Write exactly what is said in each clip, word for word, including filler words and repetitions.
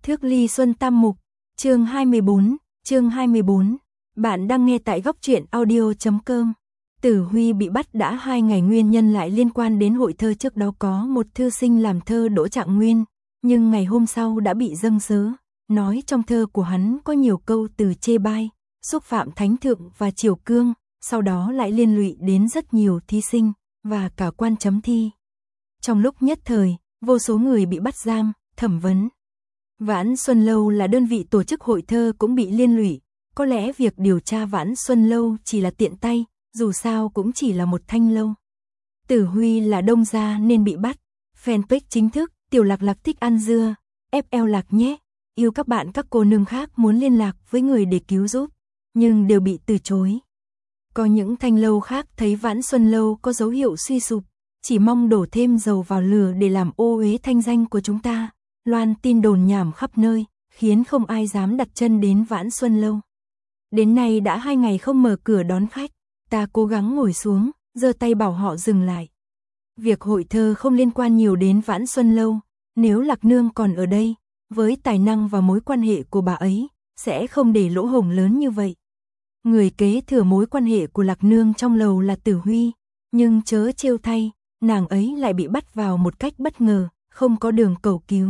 Thước ly xuân tam mục, chương hai mươi bốn, chương hai mươi bốn. Bạn đang nghe tại góc truyện audio chấm com. Tử Huy bị bắt đã hai ngày, nguyên nhân lại liên quan đến hội thơ trước đó có một thư sinh làm thơ Đỗ Trạng Nguyên, nhưng ngày hôm sau đã bị dâng sớ, nói trong thơ của hắn có nhiều câu từ chê bai, xúc phạm thánh thượng và triều cương, sau đó lại liên lụy đến rất nhiều thí sinh và cả quan chấm thi. Trong lúc nhất thời, vô số người bị bắt giam, thẩm vấn. Vãn Xuân Lâu là đơn vị tổ chức hội thơ cũng bị liên lụy, có lẽ việc điều tra Vãn Xuân Lâu chỉ là tiện tay, dù sao cũng chỉ là một thanh lâu. Tử Huy là đông gia nên bị bắt. Fanpage chính thức, Tiểu Lạc Lạc thích ăn dưa, ép lờ Lạc nhé. Yêu các bạn các cô nương khác muốn liên lạc với người để cứu giúp, nhưng đều bị từ chối. Có những thanh lâu khác thấy Vãn Xuân Lâu có dấu hiệu suy sụp, chỉ mong đổ thêm dầu vào lửa để làm ô uế thanh danh của chúng ta, loan tin đồn nhảm khắp nơi, khiến không ai dám đặt chân đến Vãn Xuân Lâu. Đến nay đã hai ngày không mở cửa đón khách, ta cố gắng ngồi xuống, giơ tay bảo họ dừng lại. Việc hội thơ không liên quan nhiều đến Vãn Xuân Lâu, nếu Lạc Nương còn ở đây, với tài năng và mối quan hệ của bà ấy, sẽ không để lỗ hổng lớn như vậy. Người kế thừa mối quan hệ của Lạc Nương trong lầu là Tử Huy, nhưng chớ trêu thay, nàng ấy lại bị bắt vào một cách bất ngờ, không có đường cầu cứu.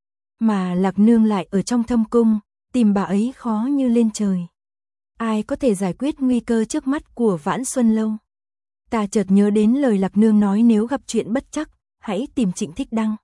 Mà Lạc Nương lại ở trong thâm cung, tìm bà ấy khó như lên trời. Ai có thể giải quyết nguy cơ trước mắt của Vãn Xuân Lâu? Ta chợt nhớ đến lời Lạc Nương nói nếu gặp chuyện bất trắc, hãy tìm Trịnh Thích Đăng.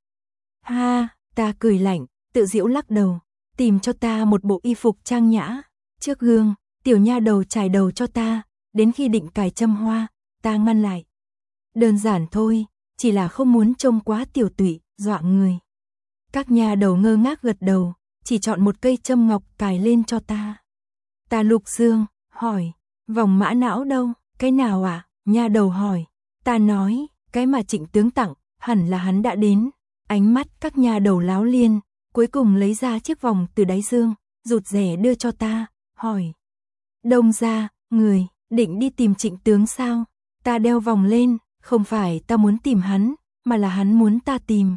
Ha, ta cười lạnh, tự giễu lắc đầu, tìm cho ta một bộ y phục trang nhã. Trước gương, tiểu nha đầu chải đầu cho ta, đến khi định cài châm hoa, ta ngăn lại. Đơn giản thôi, chỉ là không muốn trông quá tiểu tụy, dọa người. Các nha đầu ngơ ngác gật đầu, chỉ chọn một cây châm ngọc cài lên cho ta. Ta lục dương, hỏi, vòng mã não đâu, cái nào ạ? À? Nha đầu hỏi, ta nói, cái mà Trịnh tướng tặng, hẳn là hắn đã đến. Ánh mắt các nha đầu láo liên, cuối cùng lấy ra chiếc vòng từ đáy dương, rụt rè đưa cho ta, hỏi. Đông gia, người, định đi tìm Trịnh tướng sao? Ta đeo vòng lên, không phải ta muốn tìm hắn, mà là hắn muốn ta tìm.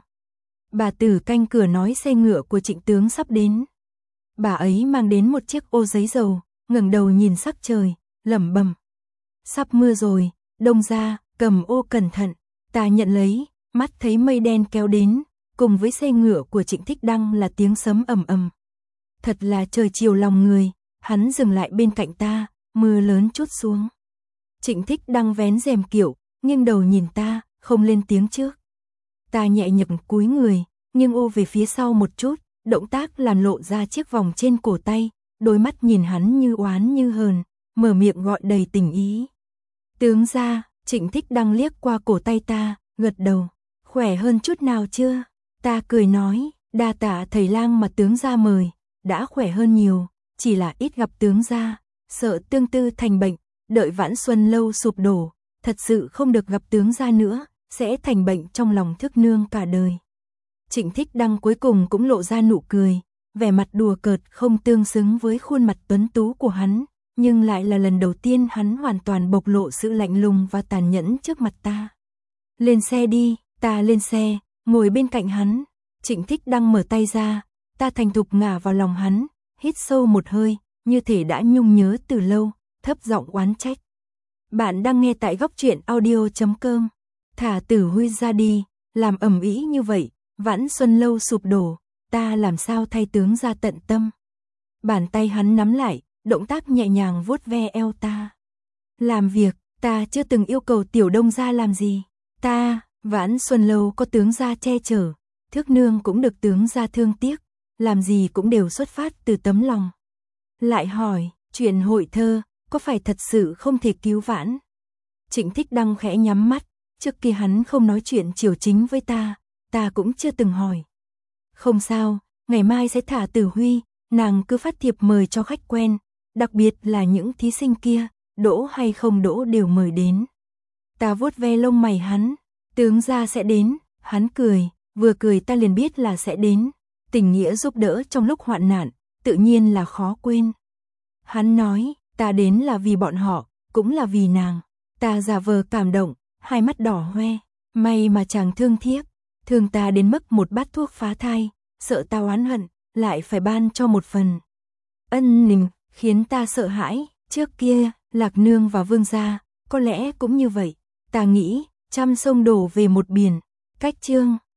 Bà tử canh cửa nói xe ngựa của Trịnh tướng sắp đến. Bà ấy mang đến một chiếc ô giấy dầu, ngẩng đầu nhìn sắc trời, lẩm bẩm. Sắp mưa rồi, Đông gia, cầm ô cẩn thận. Ta nhận lấy, mắt thấy mây đen kéo đến, cùng với xe ngựa của Trịnh Thích Đăng là tiếng sấm ầm ầm. Thật là trời chiều lòng người, hắn dừng lại bên cạnh ta, mưa lớn trút xuống. Trịnh Thích Đăng vén rèm kiệu, nghiêng đầu nhìn ta, không lên tiếng trước. Ta nhẹ nhàng cúi người, nghiêng ô về phía sau một chút, động tác làm lộ ra chiếc vòng trên cổ tay, đôi mắt nhìn hắn như oán như hờn, mở miệng gọi đầy tình ý. Tướng gia, Trịnh Thích Đăng liếc qua cổ tay ta, gật đầu. Khỏe hơn chút nào chưa? Ta cười nói, đa tạ thầy lang mà tướng gia mời, đã khỏe hơn nhiều, chỉ là ít gặp tướng gia, sợ tương tư thành bệnh, đợi Vãn Xuân Lâu sụp đổ, thật sự không được gặp tướng gia nữa, sẽ thành bệnh trong lòng Thức Nương cả đời. Trịnh Thích Đăng cuối cùng cũng lộ ra nụ cười, vẻ mặt đùa cợt không tương xứng với khuôn mặt tuấn tú của hắn, nhưng lại là lần đầu tiên hắn hoàn toàn bộc lộ sự lạnh lùng và tàn nhẫn trước mặt ta. Lên xe đi, ta lên xe, ngồi bên cạnh hắn. Trịnh Thích Đăng mở tay ra, ta thành thục ngả vào lòng hắn, hít sâu một hơi, như thể đã nhung nhớ từ lâu, thấp giọng oán trách. Bạn đang nghe tại góc truyện audio chấm com. Thả Tử Huy ra đi, làm ầm ĩ như vậy, Vãn Xuân Lâu sụp đổ, ta làm sao thay tướng ra tận tâm. Bàn tay hắn nắm lại, động tác nhẹ nhàng vuốt ve eo ta. Làm việc, ta chưa từng yêu cầu tiểu Đông gia làm gì. Ta, Vãn Xuân Lâu có tướng gia che chở, Thước Nương cũng được tướng gia thương tiếc, làm gì cũng đều xuất phát từ tấm lòng. Lại hỏi, chuyện hội thơ, có phải thật sự không thể cứu vãn? Trịnh Thích Đăng khẽ nhắm mắt, trước kia hắn không nói chuyện chiều chính với ta, ta cũng chưa từng hỏi. Không sao, ngày mai sẽ thả Tử Huy, nàng cứ phát thiệp mời cho khách quen, đặc biệt là những thí sinh kia, đỗ hay không đỗ đều mời đến. Ta vuốt ve lông mày hắn, tướng gia sẽ đến, hắn cười, vừa cười ta liền biết là sẽ đến, tình nghĩa giúp đỡ trong lúc hoạn nạn, tự nhiên là khó quên. Hắn nói, ta đến là vì bọn họ, cũng là vì nàng. Ta giả vờ cảm động, hai mắt đỏ hoe, may mà chàng thương thiếp, thương ta đến mức một bát thuốc phá thai, sợ ta oán hận, lại phải ban cho một phần ân nình, khiến ta sợ hãi. Trước kia, Lạc Nương và Vương gia, có lẽ cũng như vậy. Ta nghĩ, trăm sông đổ về một biển. Cách chương